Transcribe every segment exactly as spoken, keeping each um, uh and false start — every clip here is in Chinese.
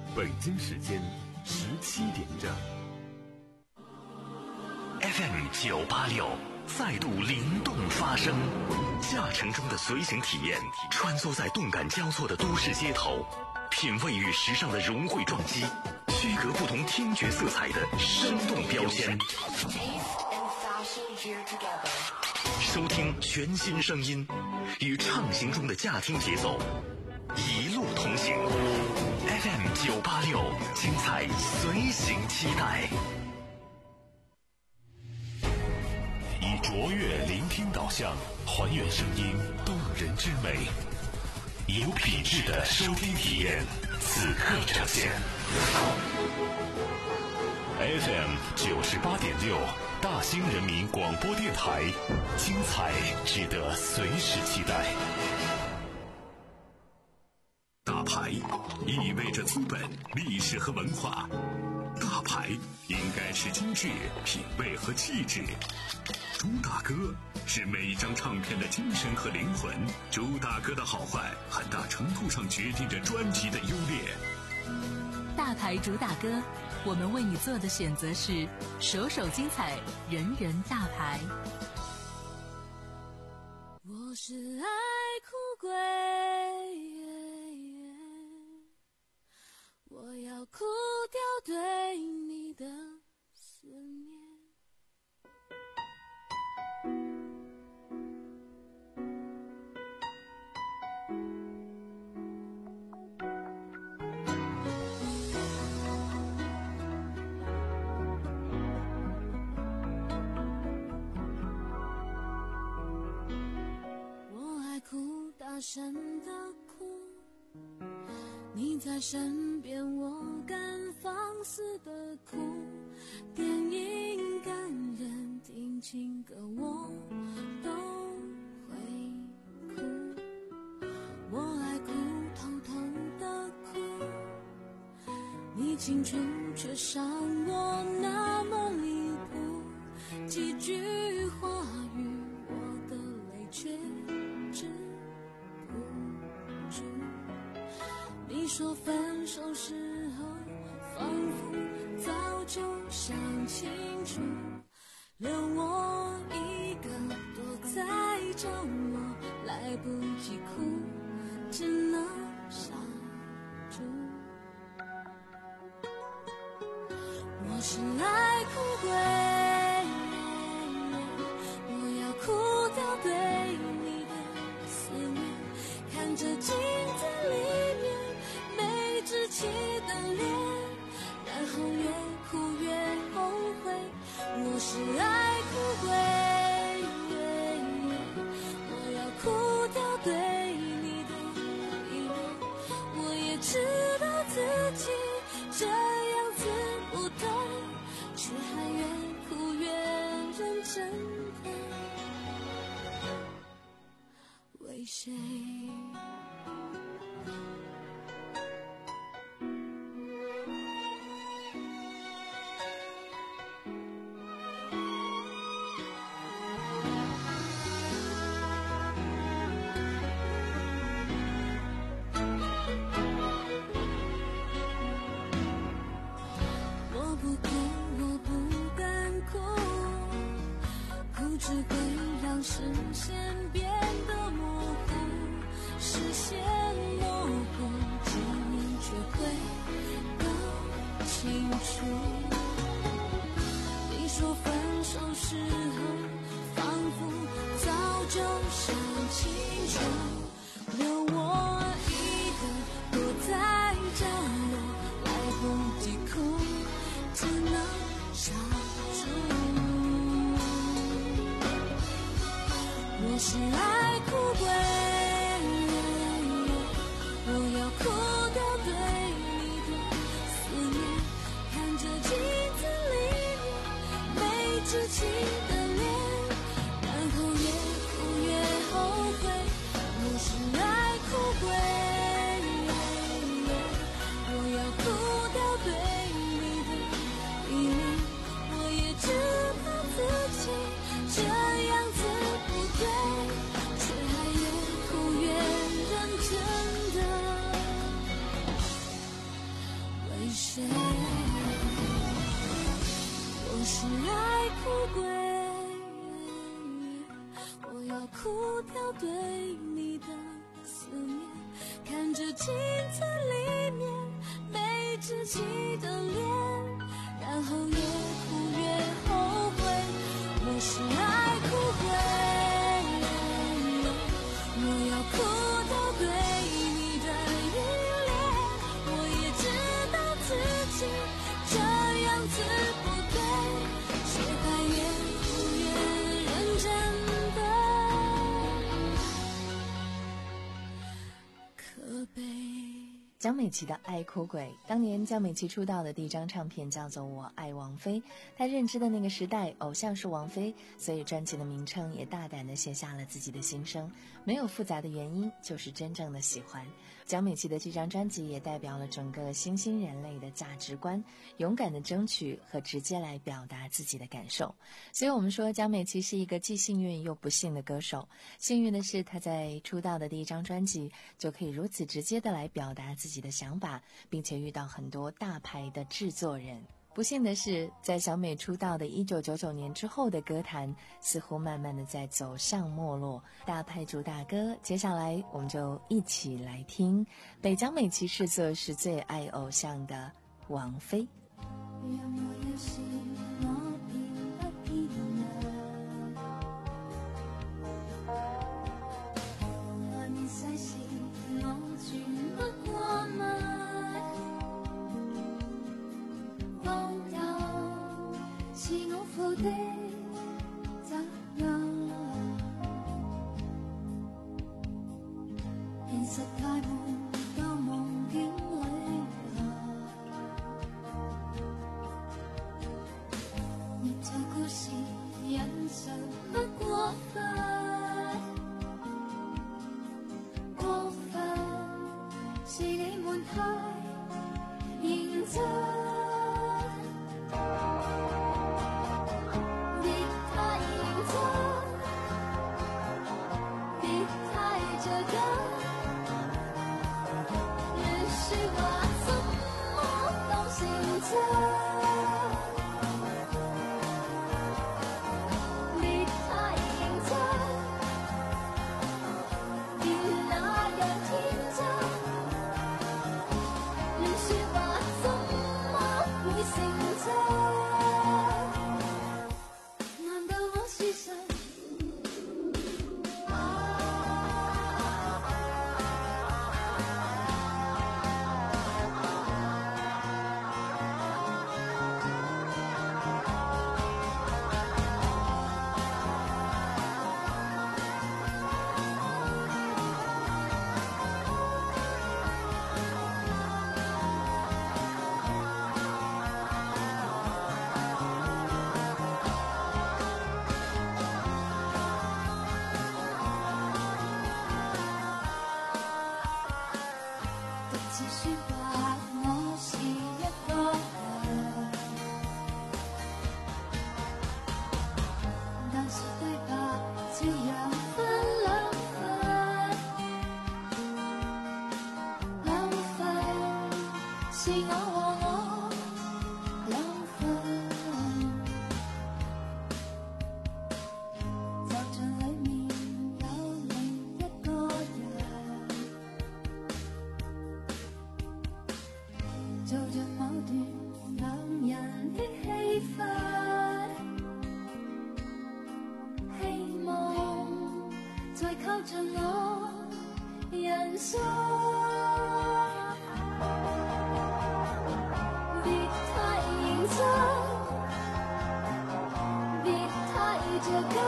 北京时间十七点整。 F M 九八六再度灵动发声，驾乘中的随行体验，穿梭在动感交错的都市街头，品味与时尚的融汇撞击，区隔不同听觉色彩的生动标签。收听全新声音，与畅行中的驾听节奏一路同行。F M 九八六，精彩随行期待。 以卓越聆听导向，还原声音动人之美，有品质的收听体验，此刻呈现。F M 九十八点六，大兴人民广播电台，精彩值得随时期待。大牌意味着资本、历史和文化，大牌应该是精致、品味和气质。朱大哥是每一张唱片的精神和灵魂，朱大哥的好坏很大程度上决定着专辑的优劣。 大牌主打歌，我们为你做的选择是首首精彩，人人大牌。 我是爱哭鬼，我要哭掉对你的思念。大声的哭，你在身边，我敢放肆的哭。电影感人，听情歌我都会哭。我爱哭，偷偷的哭，你清楚却伤我那么离谱。几句话语，我的泪却你说分手时候仿佛早就想清楚，留我一个躲在角落，来不及哭，只能傻住。我是爱哭鬼，我要哭掉对你的思念，看着镜子里稚气的脸，然后越哭越后悔。我是爱哭鬼，我要哭掉对你的依恋。我也知道自己这样子不对，却还越哭越认真的为谁？只会让视线变得模糊，视线模糊，记忆却会更清楚。你说分手时候仿佛早就想清楚，留我一个躲在角落，来不及哭，只能傻住。我是爱哭鬼，我要哭掉对你的思念，看着镜子里没稚气的脸，然后越哭越后悔。我是爱哭鬼，我要哭掉对你的依恋。我也知道自己这样子不对，却还越哭越认真的是镜子里面被稚气的脸，然后越哭越后悔，我是爱哭鬼。我要哭到对你的依恋，我也知道自己这样子不对，却还越哭越认真的可悲。 江美琪的爱哭鬼，当年江美琪出道的第一张唱片叫做《我爱王菲》，她认知的那个时代，偶像是王菲，所以专辑的名称也大胆地写下了自己的心声，没有复杂的原因，就是真正的喜欢。江美琪的这张专辑也代表了整个新兴人类的价值观，勇敢的争取和直接来表达自己的感受。所以我们说江美琪是一个既幸运又不幸的歌手。幸运的是她在出道的第一张专辑就可以如此直接的来表达自己的想法，并且遇到很多大牌的制作人。不幸的是，在小美出道的一九九九年之后的歌坛似乎慢慢的在走向没落。大牌主打歌，接下来我们就一起来聽被江美琪視作是最愛偶像的王菲。 讓我有時我便不見人，外面世事我全不過問，放任是我負的責任，現實太悶到夢境裏逆在故事忍受不過分，過分是你們太認真，別太認真，別太着緊，亂說話怎麼當成真，別太認真，別那樣天真，亂說話怎麼會成真？難道我是神？獨自說話，我是一個人，但是對白照樣分兩份，兩份是我和我兩份，就像裡面有另一個人，做着某段兩人的戲份，希望再靠近我人生，別太認真，別太着緊，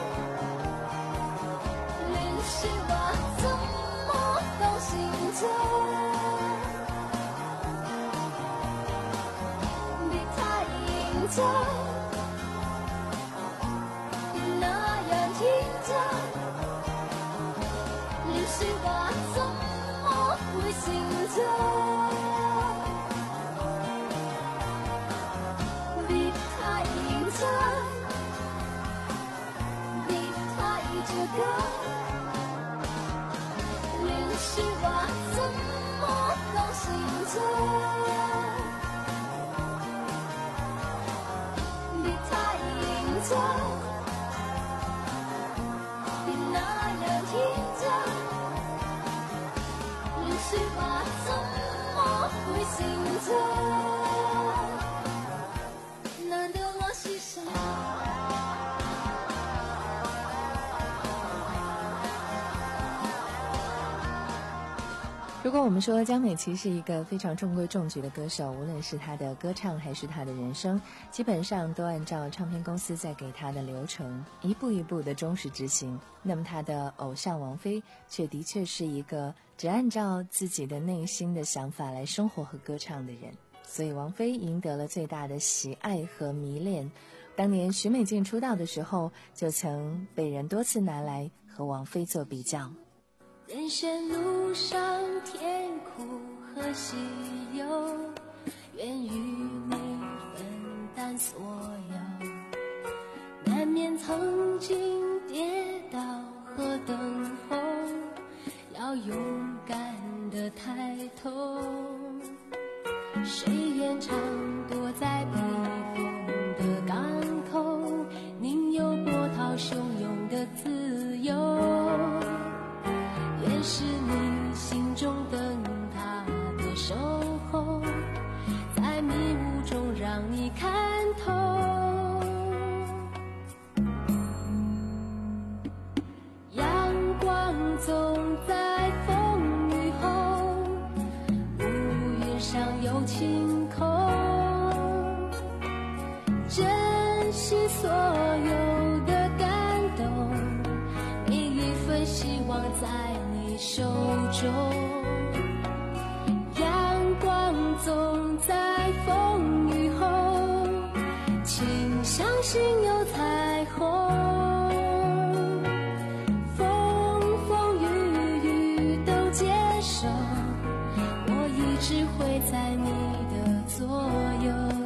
亂說話怎麼當成真？別那樣天真，亂說話怎麼會成真？別太認真，別太着緊，亂說話怎麼當成真？別那樣天真，亂說心痛，难得我牺牲。 如果我们说江美琪是一个非常中规中矩的歌手，无论是她的歌唱还是她的人生，基本上都按照唱片公司在给她的流程一步一步的忠实执行，那么她的偶像王菲却的确是一个只按照自己的内心的想法来生活和歌唱的人，所以王菲赢得了最大的喜爱和迷恋。当年许美静出道的时候，就曾被人多次拿来和王菲做比较。 人生路上甜苦和喜忧，愿与你分担所有，难免曾经跌倒和等候，要勇敢地抬头。谁愿常躲在避风的港口，宁有波涛汹涌的自由。愿是你心中灯塔的守候，在迷雾中让你看透。阳光总在风雨后，乌云上有晴空。珍惜所有的感动，每一份希望在手中，阳光总在风雨后，请相信有彩虹。风风雨雨都接受，我一直会在你的左右。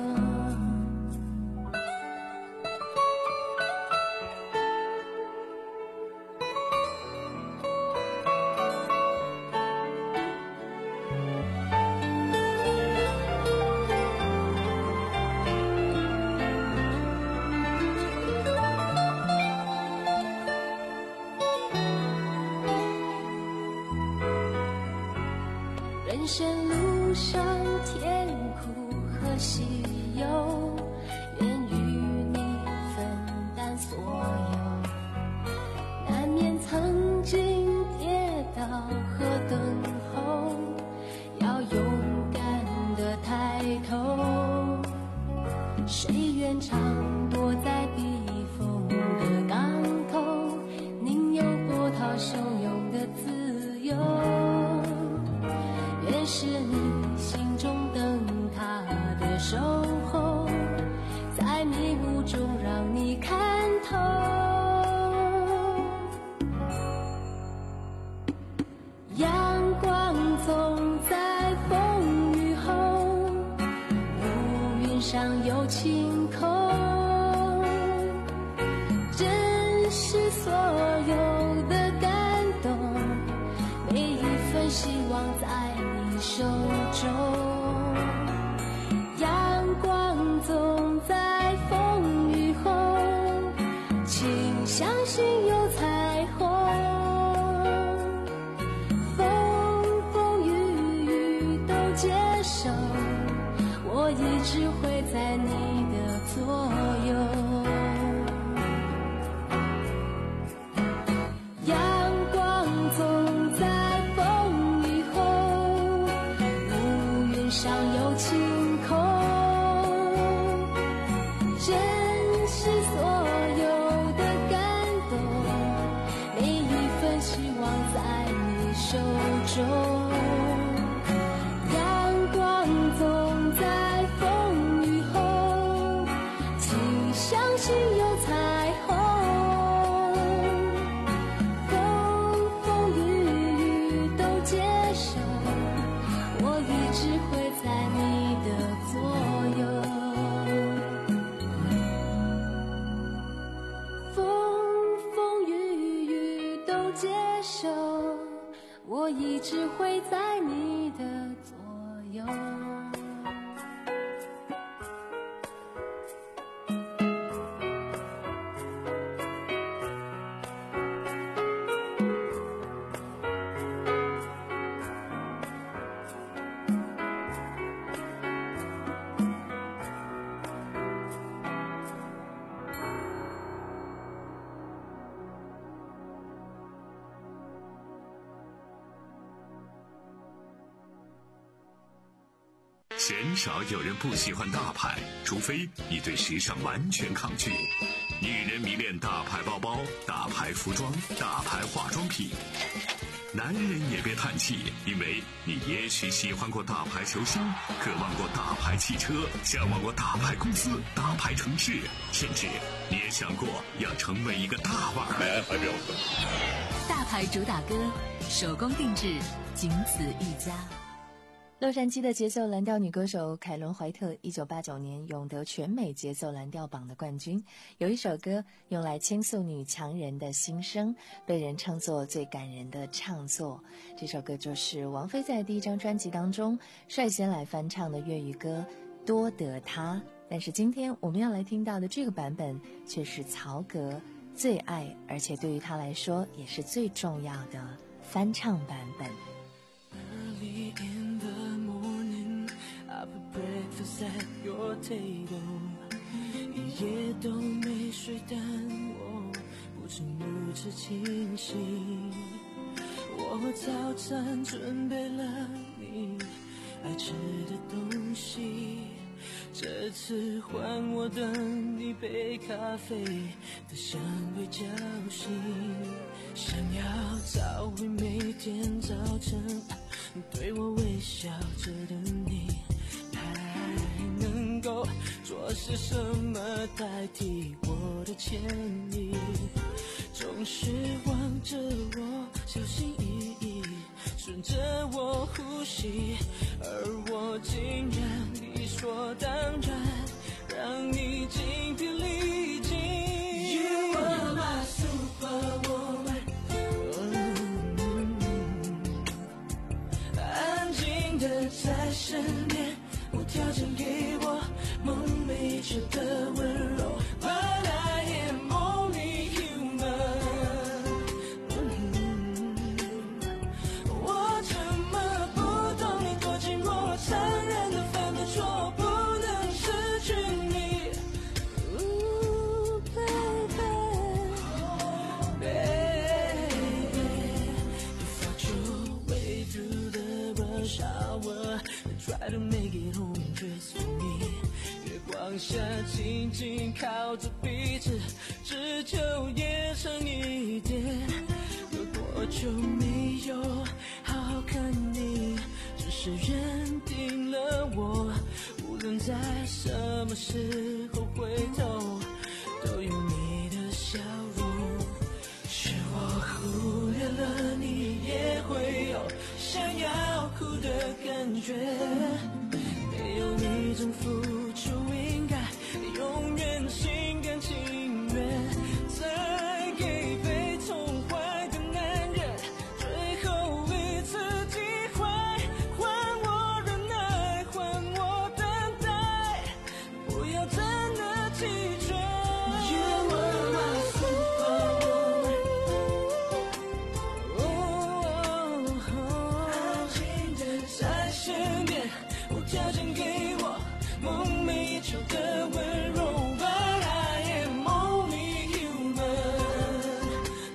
人生路上甜苦和喜忧，愿与你分担所有，难免曾经跌倒和等候，要勇敢地抬头。谁愿常躲在避风的港口，宁有波涛汹涌的自由。愿是你心中灯塔的守候，在迷雾中让你看透。阳光总在风雨后，乌云上有晴空。珍惜所有的感动，每一份希望在手中，阳光总在风雨后，请相信有彩虹。风风雨雨都接受，我一直会在你的左右。阳光总在风雨后，上有晴空。珍惜所有的感动，每一份希望在你手中。阳光总在风雨后，请相信有彩虹。风风雨雨都接受，我一直会在你的左右。风风雨雨都接受，我一直会在你的左右。 鲜少有人不喜欢大牌，除非你对时尚完全抗拒。女人迷恋大牌包包、大牌服装、大牌化妆品。男人也别叹气，因为你也许喜欢过大牌球星，渴望过大牌汽车，向往过大牌公司、大牌城市，甚至你也想过要成为一个大腕儿。 来，怀表。 大牌主打歌，手工定制，仅此一家。 洛杉矶的节奏蓝调女歌手凯伦·怀特一九八九年勇得全美节奏蓝调榜的冠军，有一首歌用来倾诉女强人的心声，被人称作最感人的唱作。这首歌就是王菲在第一张专辑当中率先来翻唱的粤语歌《多得他》。但是今天我们要来听到的这个版本却是曹格最爱，而且对于他来说也是最重要的翻唱版本。 I put breakfast at your table， 一夜都没睡，但我不曾如此清醒。我早餐准备了你爱吃的东西，这次换我等一杯咖啡的香味叫醒，想要找回每天早晨对我微笑着的你，还能够做些什么代替我的歉意？总是望着我小心翼翼，顺着我呼吸，而我竟然理所当然让你精疲力尽。 You are my superwoman， 安静的在身边，无条件给我梦寐以求的温柔。But I am only human， 我怎么不懂你多寂寞，残忍的犯的错，不能失去你。Ooh, baby, baby, you fought your way through the rush hour and try to make it home just for me。月光下紧紧靠着彼此，只求夜长一点。有多久没有好好看你，只是认定了我，无论在什么时候回头，都有你的笑容。是我忽略了你也会有想要哭的感觉，没有你种付出应该永远心甘情愿，再给被宠坏的男人最后一次机会，还我忍耐，还我等待，不要真的弃绝。You are my superwoman， 安静的在身边，无条件给我梦寐以求的温柔。But I am only human，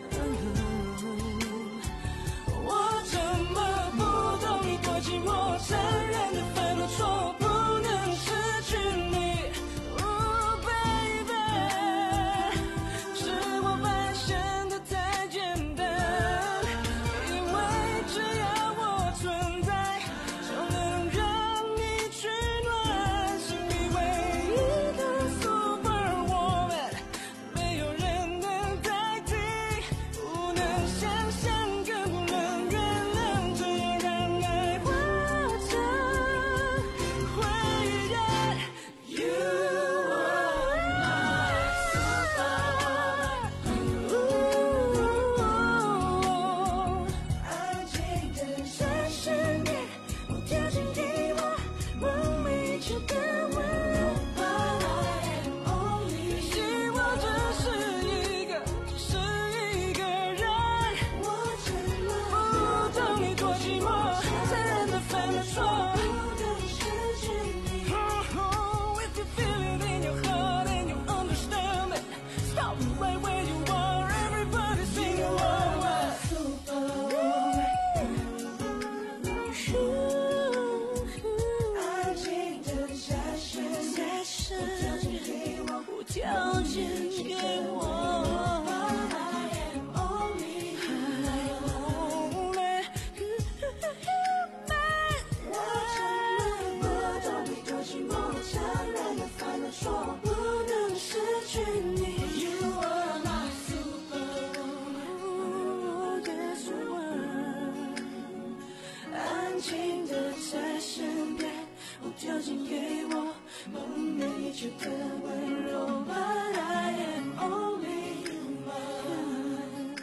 我怎么不懂你多寂寞，残忍的犯了错，不能失去你。Oh baby， 是我发现的太简单，以为只要我存在，就能让你取暖。 是更温柔 But I am only human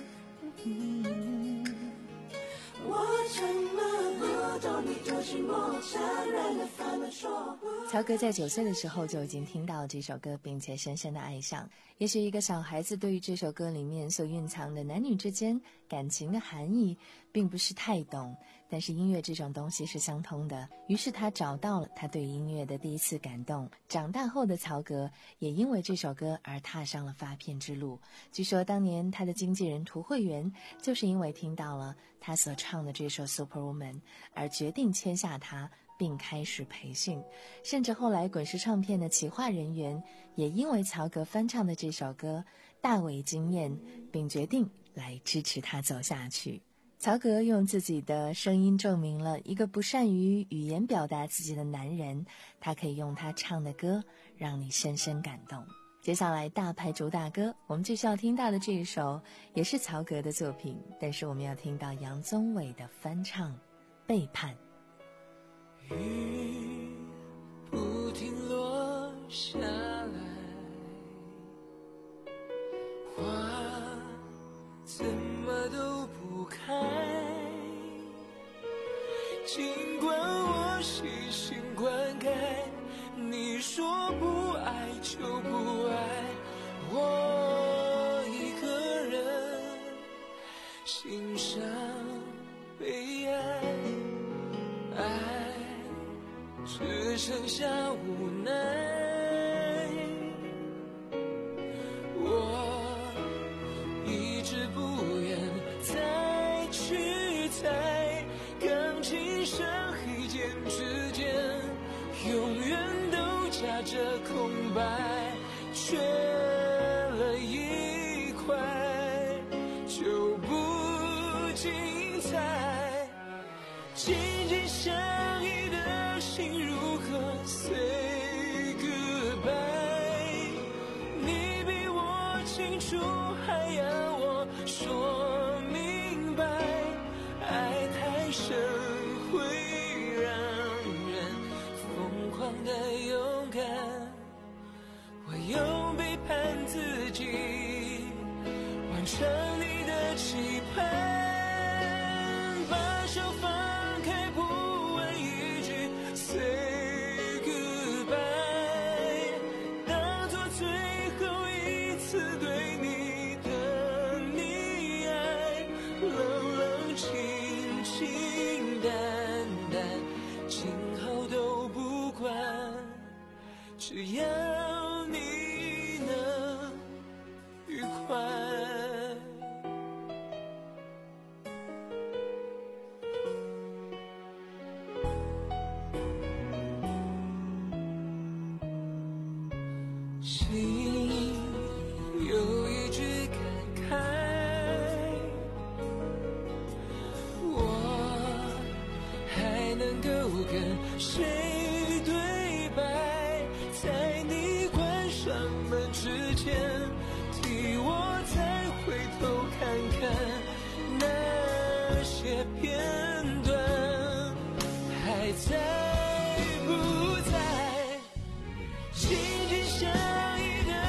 我怎么不懂你多寂寞残忍的反驳说曹格在九岁的时候就已经听到这首歌，并且深深的爱上。也许一个小孩子对于这首歌里面所蕴藏的男女之间感情的含义并不是太懂，但是音乐这种东西是相通的，于是他找到了他对音乐的第一次感动。长大后的曹格也因为这首歌而踏上了发片之路。据说当年他的经纪人涂慧源就是因为听到了他所唱的这首 Superwoman 而决定签下他并开始培训，甚至后来滚石唱片的企划人员也因为曹格翻唱的这首歌大为惊艳，并决定来支持他走下去。曹格用自己的声音证明了一个不善于语言表达自己的男人，他可以用他唱的歌让你深深感动。接下来大牌主打歌，我们继续要听到的这一首也是曹格的作品，但是我们要听到杨宗纬的翻唱《背叛》。 雨不停落下来，花怎么都不开，尽管我细心灌溉，你说不爱就不爱，我一个人欣赏悲哀，爱只剩下无奈，我一直不愿再去猜，钢琴上黑键之间永远都夹着空白，缺了一块就不精彩，紧紧相依的心如何 say goodbye， 你比我清楚还要我说明白，爱太深会让人疯狂的勇敢，我用背叛自己完成你的期盼，把手放开不问一句 say goodbye， 当作最后一次对你的溺爱，冷冷清清淡淡，今后都不管，只要你能愉快。心有一句感慨，我还能够跟谁对白，在你关上门之前，替我再回头看看那些片段还在不在，紧紧相依的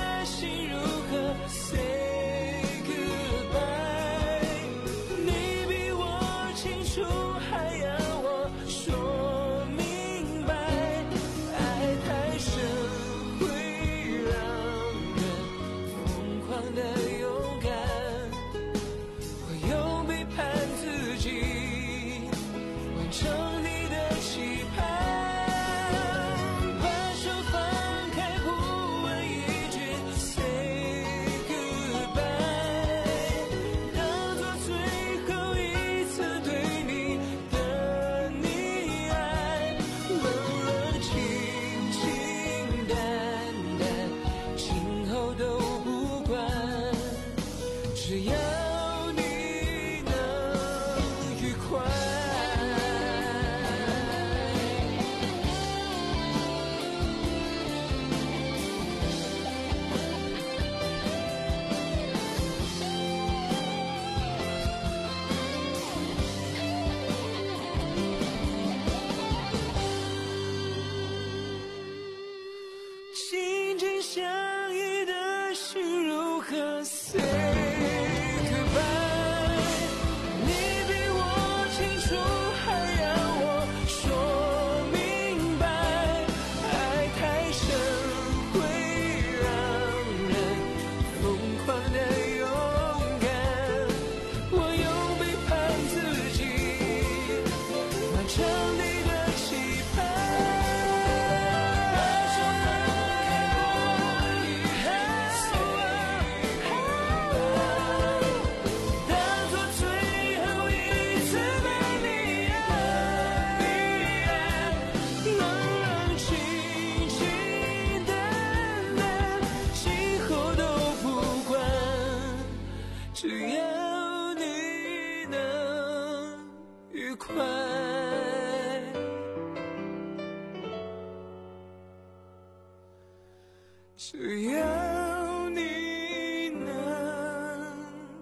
只要你能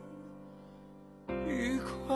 愉快。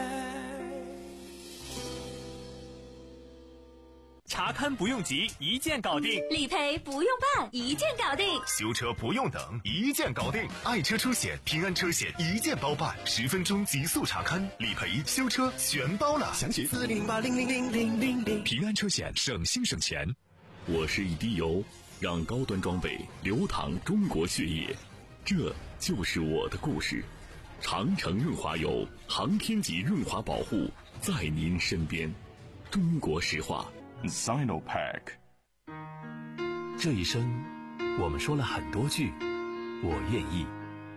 查勘不用急，一键搞定； 理赔不用办，一键搞定； 修车不用等，一键搞定。爱车车险、平安车险一键包办，十分钟极速查勘，理赔、修车全包了。 详情四零八零零零零零零。 平安车险，省心省钱。我是一滴油，让高端装备流淌中国血液，这就是我的故事。长城润滑油，航天级润滑保护，在您身边。中国石化。Sinopack。 这一生我们说了很多句我愿意。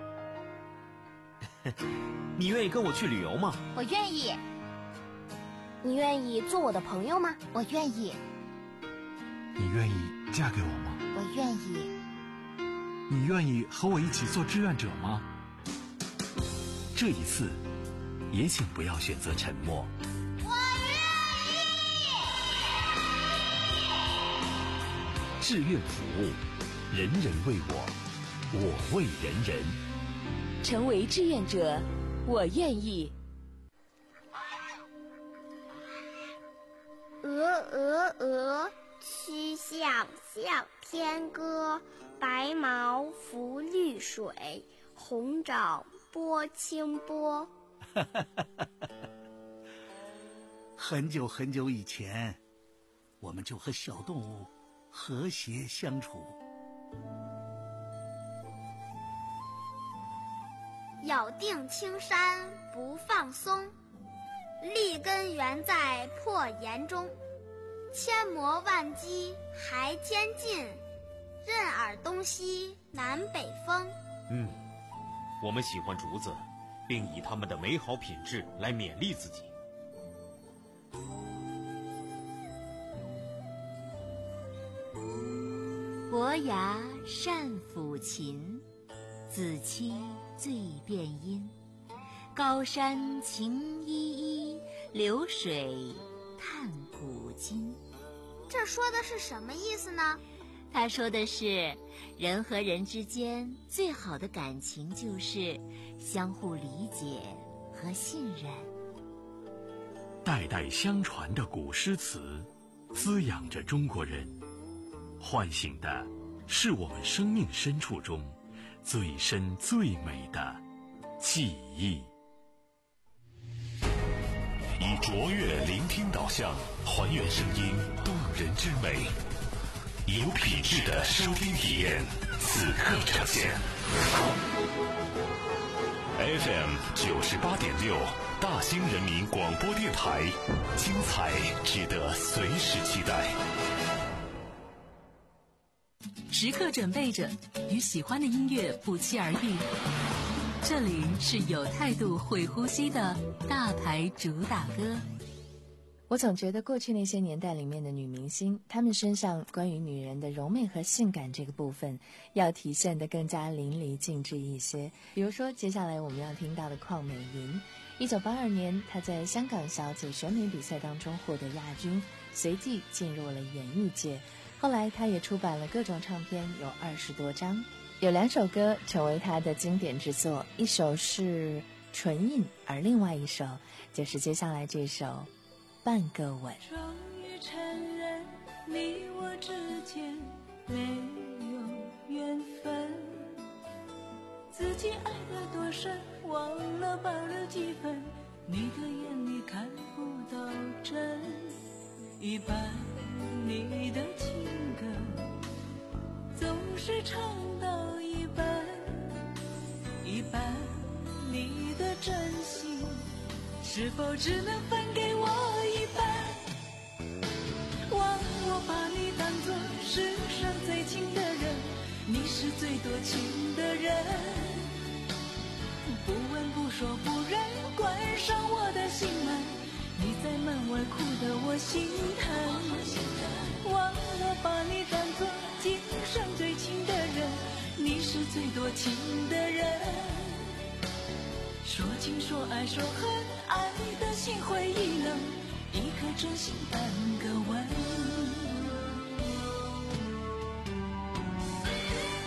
你愿意跟我去旅游吗？ 我愿意。你愿意做我的朋友吗？我愿意。 你愿意嫁给我吗？ 我愿意。 你愿意和我一起做志愿者吗？ 这一次也请不要选择沉默。志愿服务，人人为我，我为人人。 成为志愿者，我愿意。 鹅鹅鹅，曲项向天歌。白毛浮绿水，红掌拨清波。 很久很久以前，我们就和小动物和谐相处。 咬定青山不放松，立根原在破岩中。千磨万击还坚劲，任尔东西南北风。 嗯，我们喜欢竹子，并以它们的美好品质来勉励自己。 伯牙善抚琴，子期最辨音。高山晴依依，流水探古今。 这说的是什么意思呢？ 他说的是，人和人之间最好的感情就是相互理解和信任。 代代相传的古诗词，滋养着中国人，唤醒的是我们生命深处中最深最美的记忆。 以卓越聆听导向，还原声音动人之美，有品质的收听体验，此刻呈现。F M 九十八点六，大兴人民广播电台，精彩值得随时期待。 时刻准备着，与喜欢的音乐不期而遇。这里是有态度、会呼吸的大牌主打歌。 我总觉得过去那些年代里面的女明星，她们身上关于女人的柔美和性感这个部分，要体现得更加淋漓尽致一些。比如说，接下来我们要听到的邝美云，一九八二年，她在香港小姐选美比赛当中获得亚军，随即进入了演艺界。后来，她也出版了各种唱片，有二十多张。有两首歌成为她的经典之作，一首是《唇印》，而另外一首就是接下来这首《半个吻》。 终于承认你我之间没有缘分，自己爱得多深，忘了保留几分，你的眼里看不到真，一半你的情歌总是唱到一半，一半你的真心是否只能分给我一半？忘我把你当作世上最亲的人，你是最多情的人，不问不说不认，关上我的心门，你在门外哭得我心疼。忘了把你当作今生最亲的人，你是最多情的人，说情说爱说恨，爱的心灰意冷，一颗真心半个吻。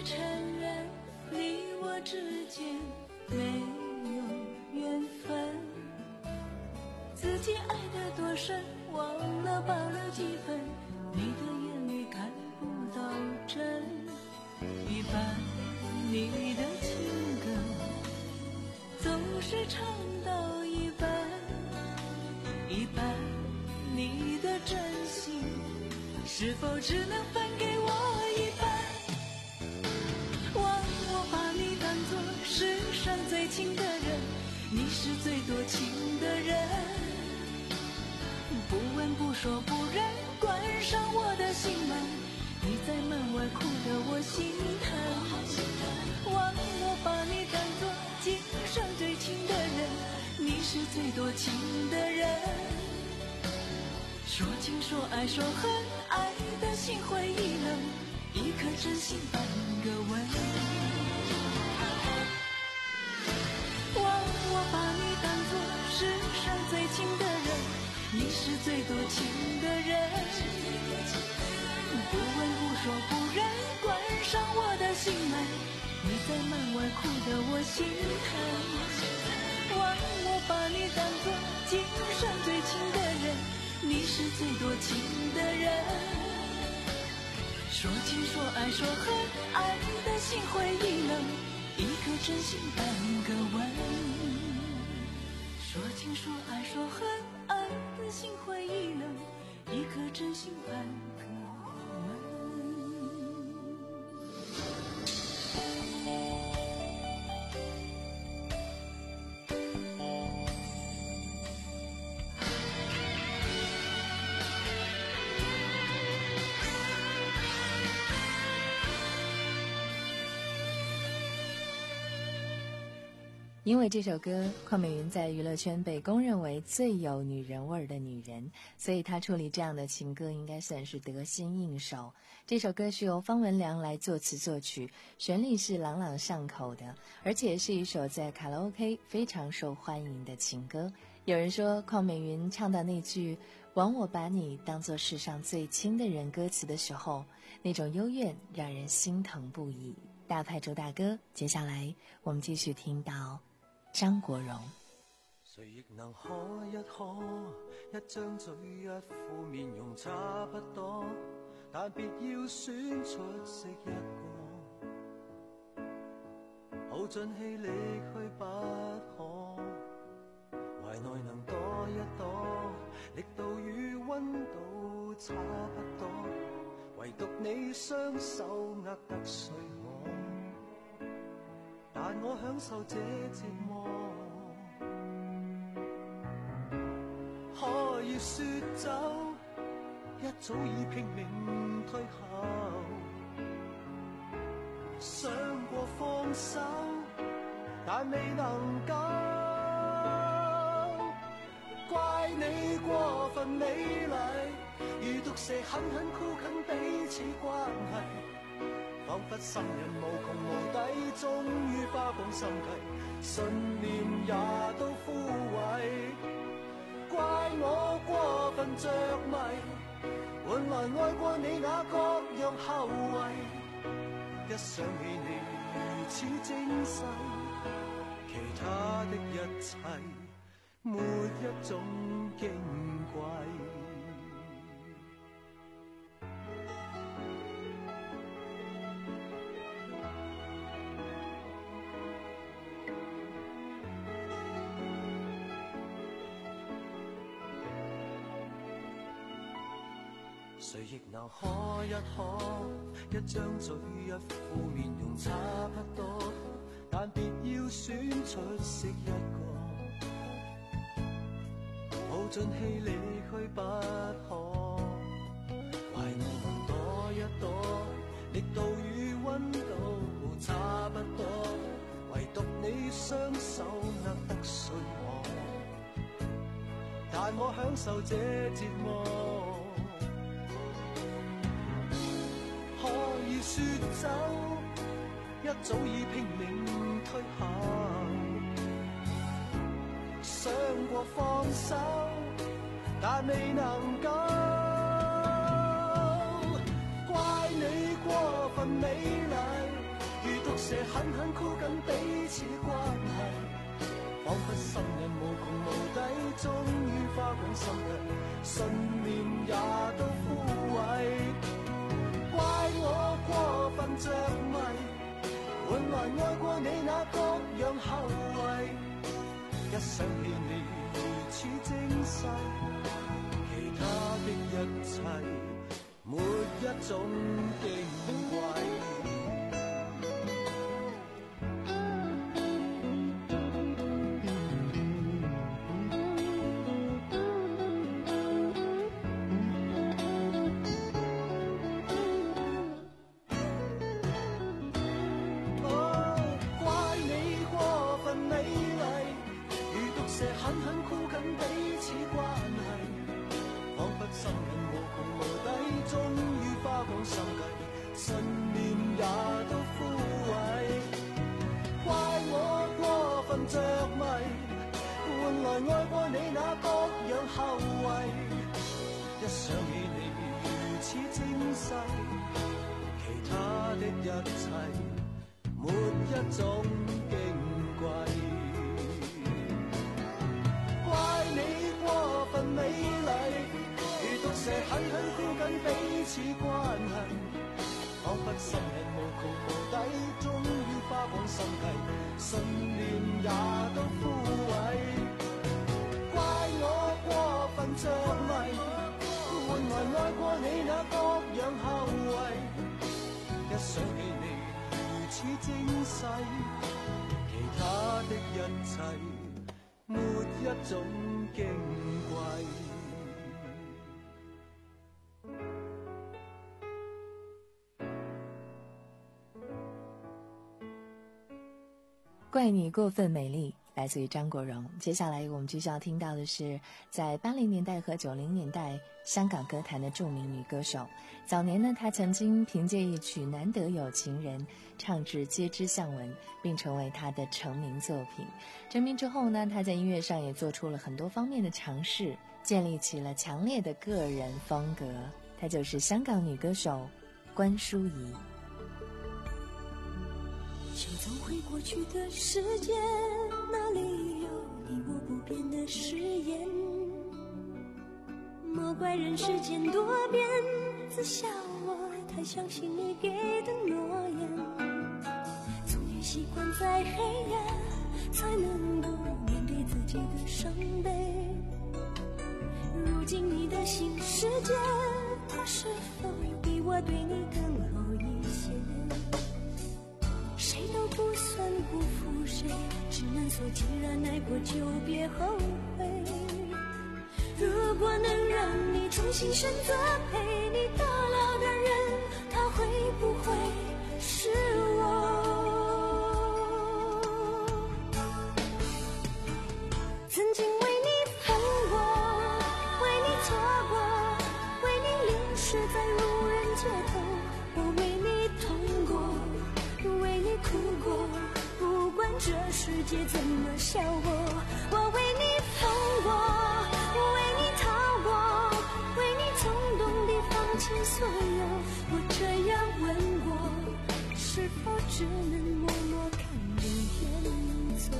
承认你我之间没有缘分，自己爱得多深，忘了保留几分，你的眼里看不到真，一半你的情歌总是唱到一半，一半你的真心是否只能分给我一半？忘我把你当作世上最亲的人，你是最多情的人，不问不说不认，关上我的心门，你在门外哭得我心疼。忘我把你当作今生最亲的人，你是最多情的人，说情说爱说恨，爱的心灰意冷，一颗真心半个吻。忘我把你当作世上最亲的人，你是最多情的人，不问不说不认，关上我的心门，你在门外哭得我心疼。忘我把你当作今生最亲的人，你是最多情的人，说情说爱说恨，爱的心灰意冷，一颗真心半个吻。说情说爱说恨，爱的心灰意冷，一颗真心半个因为这首歌，邝美云在娱乐圈被公认为最有女人味儿的女人，所以她处理这样的情歌应该算是得心应手。这首歌是由方文良来作词作曲，旋律是朗朗上口的，而且是一首在卡拉 OK 非常受欢迎的情歌。有人说，邝美云唱到那句“枉我把你当作世上最亲的人”歌词的时候，那种幽怨让人心疼不已。大牌周大哥，接下来我们继续听到張國榮。 誰亦能可一可，一張嘴一副面容差不多，但別要選出色一個，耗盡氣力去不可，懷內能躲一躲，力度與溫度差不多，唯獨你雙手握得碎我，但我享受這折磨。可以說走，一早已拼命退後，想過放手，但未能夠。怪你過分美麗，如毒蛇狠狠箍緊彼此關係，彷彿心人無窮無底，終於花光心計，信念也都枯萎。怪我過分着迷，換來愛過你那各樣後遺，一想起你如此精細，其他的一切沒一種矜貴。誰亦能可一可，一張嘴一副面容差不多，但別要選出色一個，耗盡氣力去不可，懷內能躲一躲，力度與溫度差不多，唯獨你雙手握得碎我，但我享受這折磨。說走，一早已拼命退後，想過放手，但未能夠。怪你過分美麗， 信念也都枯萎。怪我過分着迷，換來愛過你那各樣後遺。一想起你如此精細，其他的一切沒一種矜貴。狠狠箍緊彼此關係，彷彿心癮無窮無底，終於花光心計，信念也都枯萎。怪我過分着迷，換來愛過你那各樣後遺。一想起你如此精細，其他的一切沒一種矜貴。過分美麗，如毒蛇狠狠箍緊彼此關係，彷彿心癮無窮無底，終於花光心計，信念也都枯萎。怪我過分着迷，換來愛過你那各樣後遺。一想起你如此精細，其他的一切沒一種矜貴。 怪你过分美丽，来自于张国荣。接下来我们继续要听到的是在八零年代和九零年代香港歌坛的著名女歌手。早年呢，她曾经凭借一曲《难得有情人》唱至街知巷闻，并成为她的成名作品。成名之后呢，她在音乐上也做出了很多方面的尝试，建立起了强烈的个人风格。她就是香港女歌手关淑怡。 谁总会过去的时间，哪里有你我不变的誓言？莫怪人世间多变，自笑我太相信你给的诺言。终于习惯在黑夜，才能够面对自己的伤悲。如今你的新世界，它是否比我对你更好一些？谁都不算辜负谁，只能说既然爱过就别后悔。如果能让你重新选择陪你到老的人，他会不会是我？曾经为你恨过，为你错过，为你淋湿在路人街头，我为你痛过，为你哭过，不管这世界怎么笑我，我为你疯过，为你逃过，为你冲动地放弃所有。我这样问过，是否只能默默看人远走？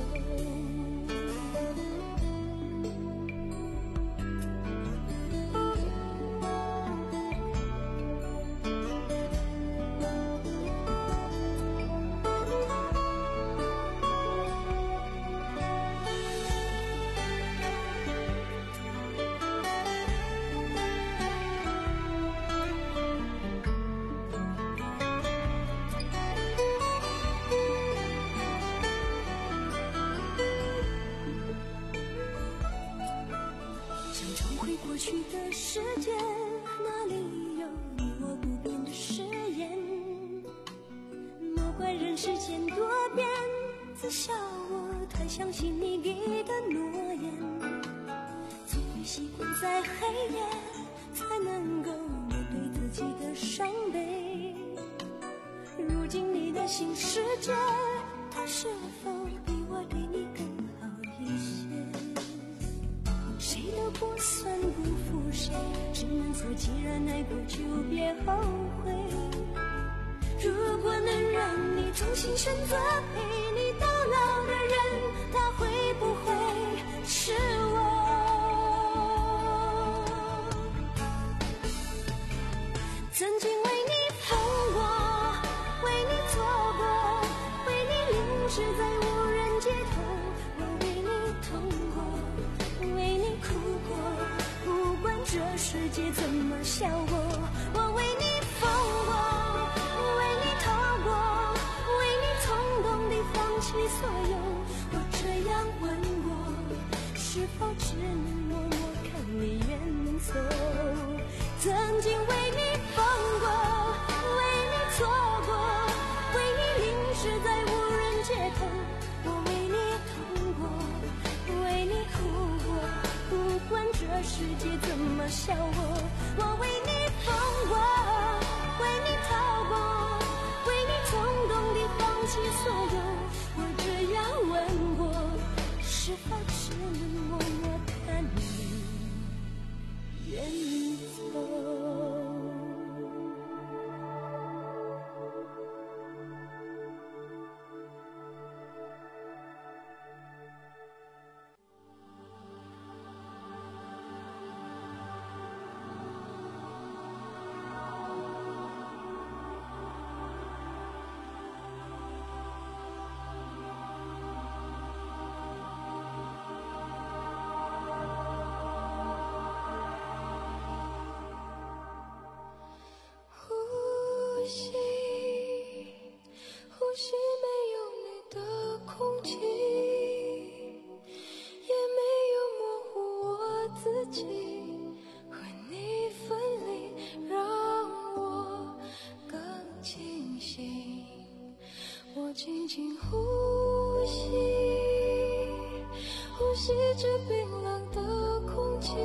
过去的世界，哪里有你我不变的誓言？莫怪人世间多变，自笑我太相信你给的诺言。终于习惯在黑夜，才能够面对自己的伤悲。如今你的新世界，它是否比我对你更好一些？谁都不算辜负谁，只能说既然爱过就别后悔。如果能让你重新选择陪你到老的人，他会不会是我？ 曾经为你疯过，为你错过，为你淋湿在无人街头，我为你痛过，为你哭过，不管这世界怎么笑我，我为你疯过，为你逃过，为你冲动地放弃所有，我这样问过，是否只能默默看你远走？曾经为你疯过，为你错过，为你淋湿在无人街头，我为你痛过，为你哭过，不管这世界怎么笑我，我为你疯过，为你逃过，为你冲动地放弃所有，我这样问过，是否只能默默看你远走？呼吸，呼吸没有你的空气，也没有模糊我自己，和你分离让我更清醒。我轻轻呼吸，呼吸着冰冷的空气，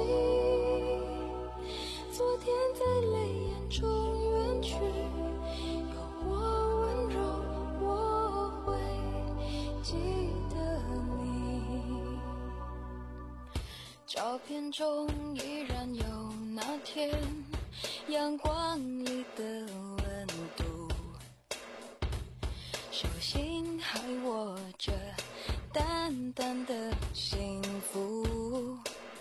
昨天在泪眼中远去，有我温柔，我会记得你。照片中依然有那天阳光里的温度，手心还握着淡淡的幸福，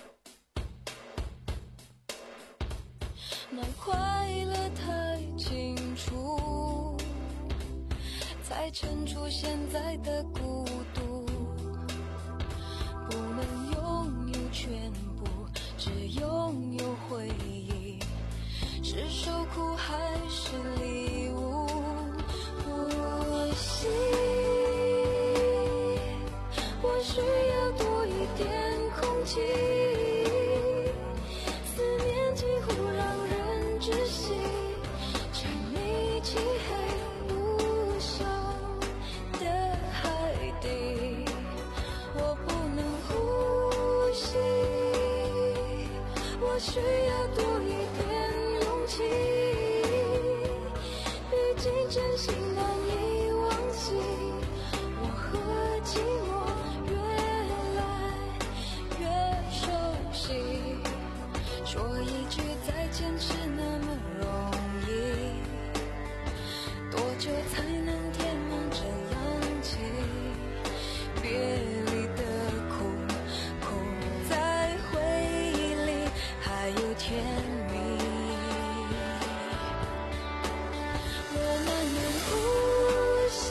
那快乐太清楚，才衬出现在的孤独，不能拥有全部，只拥有回忆，是受苦还是礼物？呼吸，我需要多一点空气，思念几乎让人窒息，沉溺漆黑无声的海底，我不能呼吸，我需要多一点勇气，毕竟真心难以忘记，我和寂寞越来越熟悉，说一句再见是那么容易，多久才能填满这氧气？别离的苦，苦在回忆里还有甜蜜。我慢慢呼吸，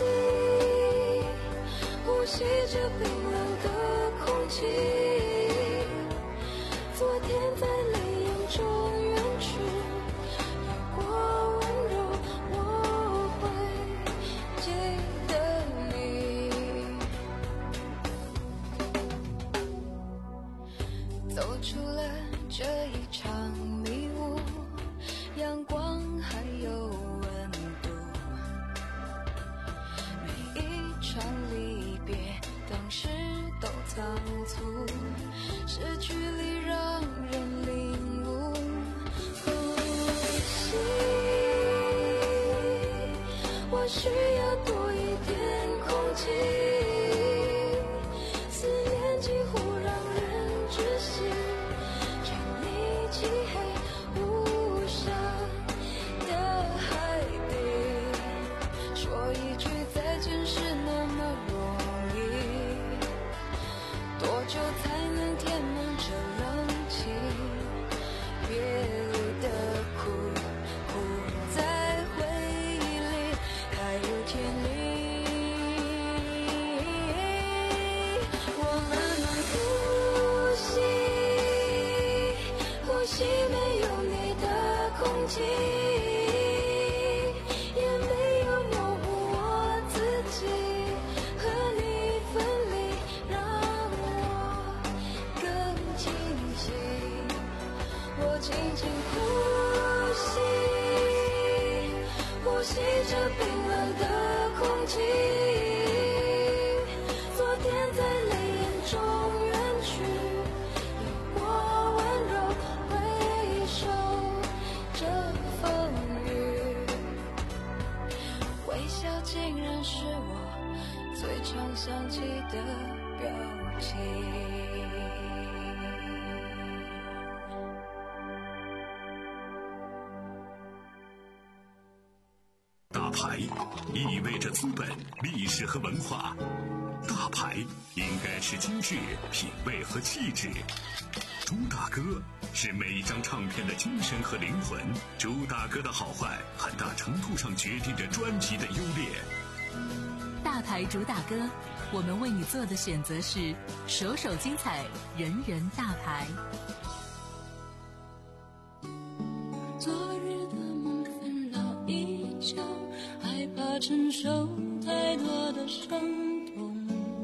呼吸着冰冷的空气，昨天在泪眼中远去，有过温柔，我会记得你。走出了这一场迷雾，阳光还有温度，每一场离别当时都仓促。 气，也没有模糊我自己，和你分离让我更清晰。我轻轻呼吸，呼吸着冰冷的空气，昨天在泪眼中远去，有过温柔回首这风雨，微笑竟然是我最常想起的表情。 大牌意味着资本、历史和文化，大牌应该是精致、品味和气质。朱大哥是每一张唱片的精神和灵魂，朱大哥的好坏很大程度上决定着专辑的优劣。 大牌朱大哥，我们为你做的选择是首首精彩，人人大牌。 昨日的梦纷扰依旧，害怕承受太多的伤痛，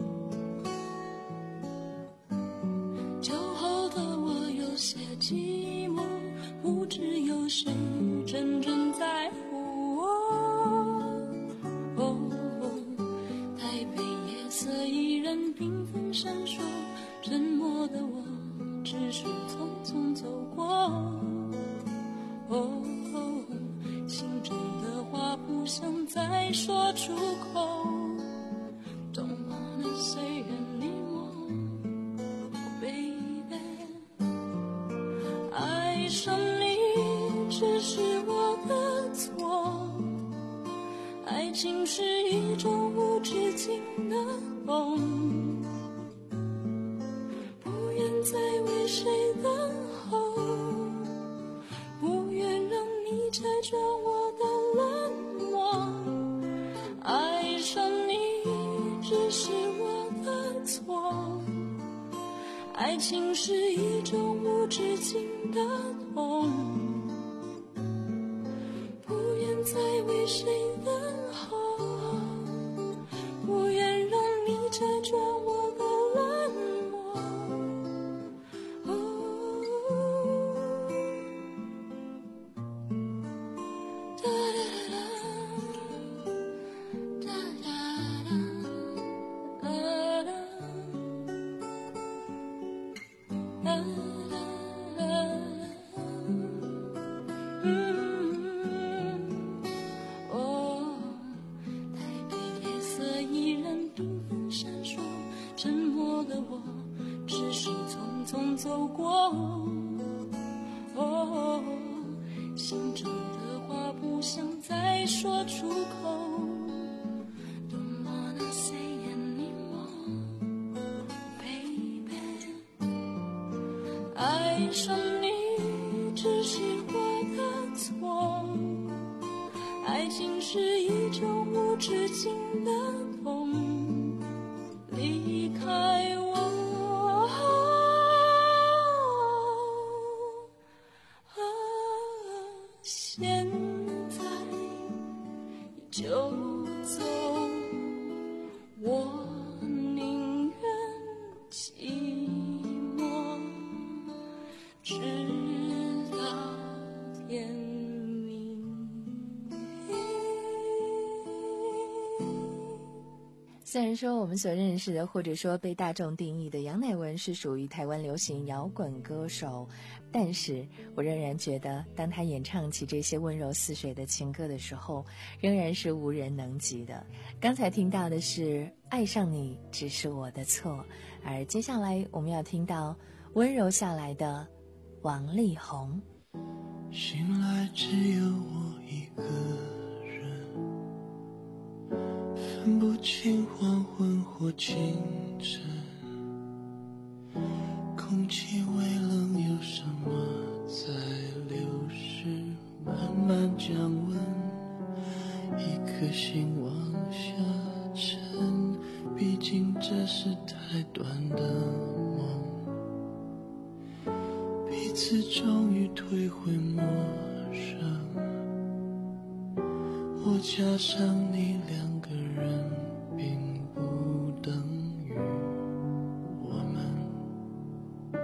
酒后的我有些寂寞，不知有谁真正在乎我。哦，台北夜色依然缤纷闪烁，沉默的我只是匆匆走过。哦，心中的话不想再说出口。Don't wanna say anymore, baby。爱上你只是我的错，爱情是一种无止境的梦，不愿再为谁等候，不愿让你拆穿我的冷漠。爱上你只是我的错，爱情是一种无止境的痛，不愿再为谁等候，不愿让你拆穿我的冷漠。哒哒哒哒哒哒哒哒哒。嗯，哦，台北夜色依然缤纷闪烁，沉默的我只是匆匆走过。哦，心中的话不想再说出口。Don't wanna say anymore, baby。爱上你只是我的错，爱情是一种无止境的痛，离开我，现在就走，我宁愿寂寞，直到天明。 虽然说我们所认识的或者说被大众定义的杨乃文是属于台湾流行摇滚歌手，但是我仍然觉得当他演唱起这些温柔似水的情歌的时候，仍然是无人能及的。刚才听到的是爱上你只是我的错，而接下来我们要听到温柔下来的王力宏。 醒来只有我一个人，分不清黄昏或清晨，空气微冷，有什么在流逝，慢慢降温，一颗心往下沉，毕竟这是太短的梦，彼此终于退回陌生， 加上你两个人并不等于我们。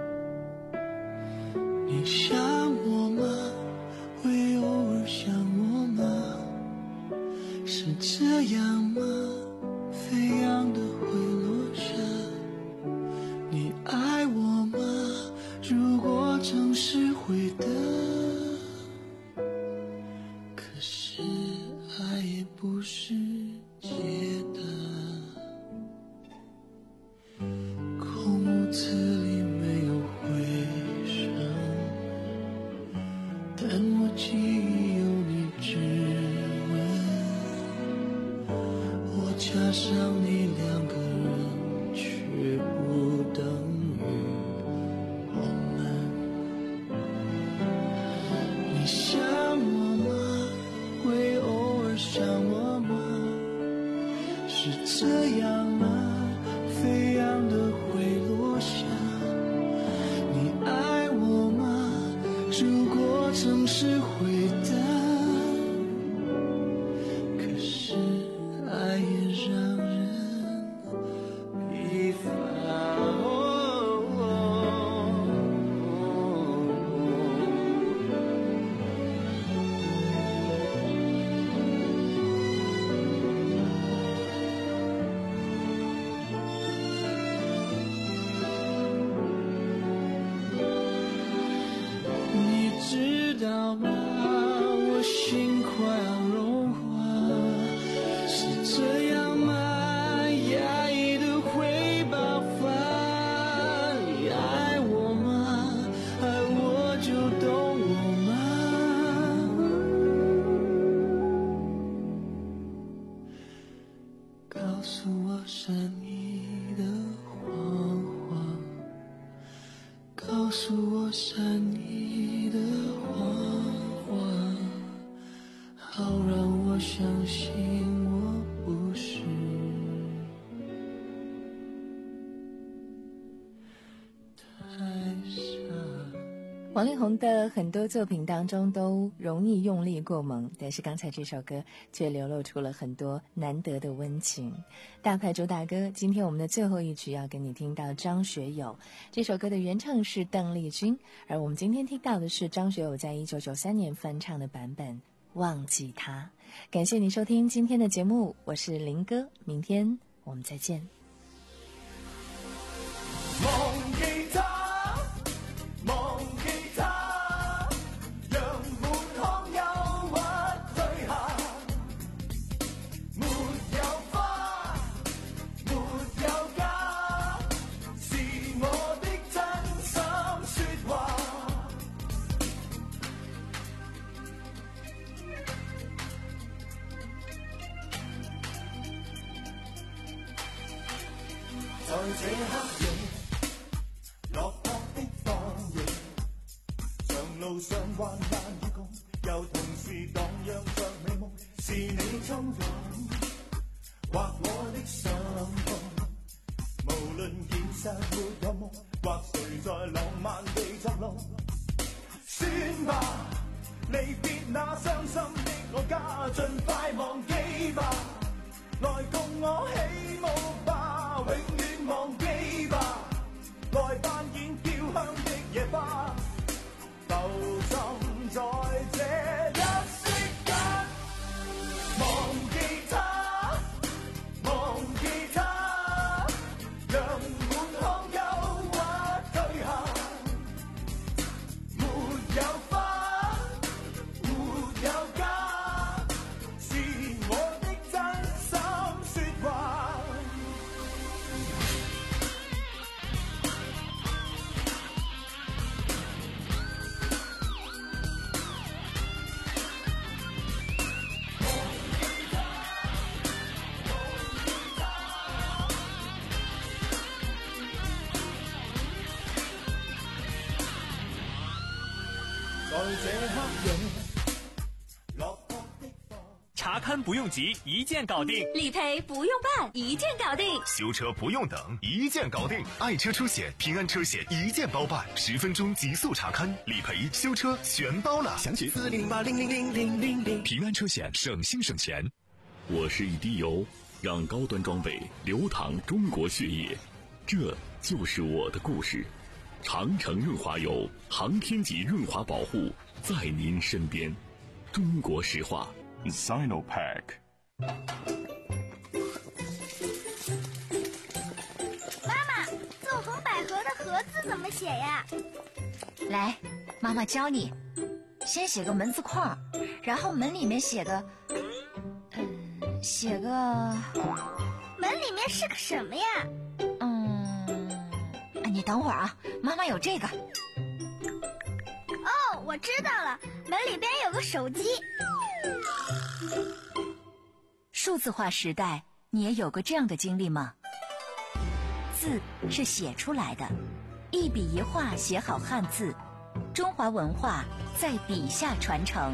你想我吗？会偶尔想我吗？是这样吗？飞扬的会落下。你爱我吗？如果总是会的，可是爱也不是解答。空屋子里没有回声，但我记忆有你指纹。我加上你两个人，却不等于我们。你想我吗？会偶尔想我吗？是这样吗？飞扬的会落下。你爱我吗？如果总是会的，可是爱也让人疲乏。你知道吗？我心快要融化，是这样吗？压抑的会爆发。你爱我吗？爱我就懂我吗？告诉我善意的谎话，告诉我善意的谎话，好让我相信我不是太傻。 王力宏的很多作品当中都容易用力过猛，但是刚才这首歌却流露出了很多难得的温情。大牌主打歌，今天我们的最后一曲要给你听到张学友，这首歌的原唱是邓丽君，而我们今天听到的是张学友在一九九三年翻唱的版本《忘记他》。感谢你收听今天的节目，我是林哥，明天我们再见。 忘记他，忘记他，讓滿腔憂鬱退下。沒有花，沒有家，是我的真心說話。在這黑夜落魄的放映，長路上患難與共，又同時蕩漾着美夢。是你衝動，或我的傷痛，無論現實沒有夢，或誰在浪漫地作弄。算吧，離別那傷心的我家，盡快忘記吧，來共我起舞吧，永遠忘記吧。來扮演飄香的野花，浮沉在這一息間。忘記他，忘記他，讓滿腔憂鬱退下。沒有花，沒有家，是我的真心說話。 查勘不用急，一键搞定； 理赔不用办，一键搞定； 修车不用等，一键搞定。爱车车险、平安车险一键包办，十分钟极速查勘、理赔、修车全包了。 详情四零零八零零零零零零。 平安车险，省心省钱。 我是一滴油，让高端装备流淌中国血液，这就是我的故事。长城润滑油，航天级润滑保护，在您身边。中国石化 Sinopack。 妈妈，纵横捭阖的阖字怎么写呀？ 来，妈妈教你，先写个门字框，然后门里面写个嗯写个门里面是个什么呀？ 你等会儿啊，妈妈有这个。 哦，我知道了，门里边有个手机。 数字化时代，你也有过这样的经历吗？字是写出来的，一笔一画写好汉字，中华文化在笔下传承。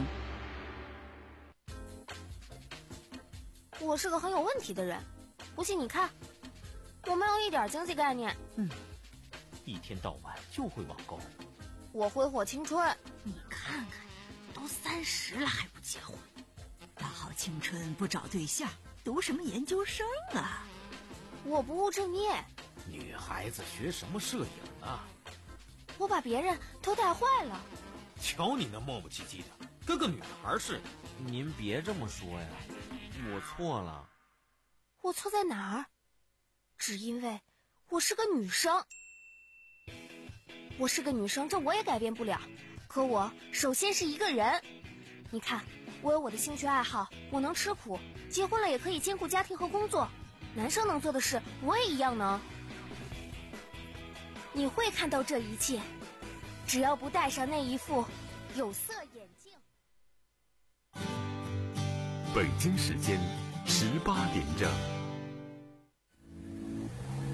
我是个很有问题的人，不信你看，我没有一点经济概念。 嗯。一天到晚就会网购， 我挥霍青春。 你看看，都三十了还不结婚，大好青春不找对象，读什么研究生啊？ 我不务正业。 女孩子学什么摄影啊？ 我把别人都带坏了。 瞧你那磨磨唧唧的，跟个女孩似的。您别这么说呀，我错了。 我错在哪儿？只因为我是个女生。我是个女生，这我也改变不了。可我首先是一个人。你看，我有我的兴趣爱好，我能吃苦，结婚了也可以兼顾家庭和工作。男生能做的事，我也一样能。你会看到这一切，只要不戴上那一副有色眼镜。 北京时间十八点整。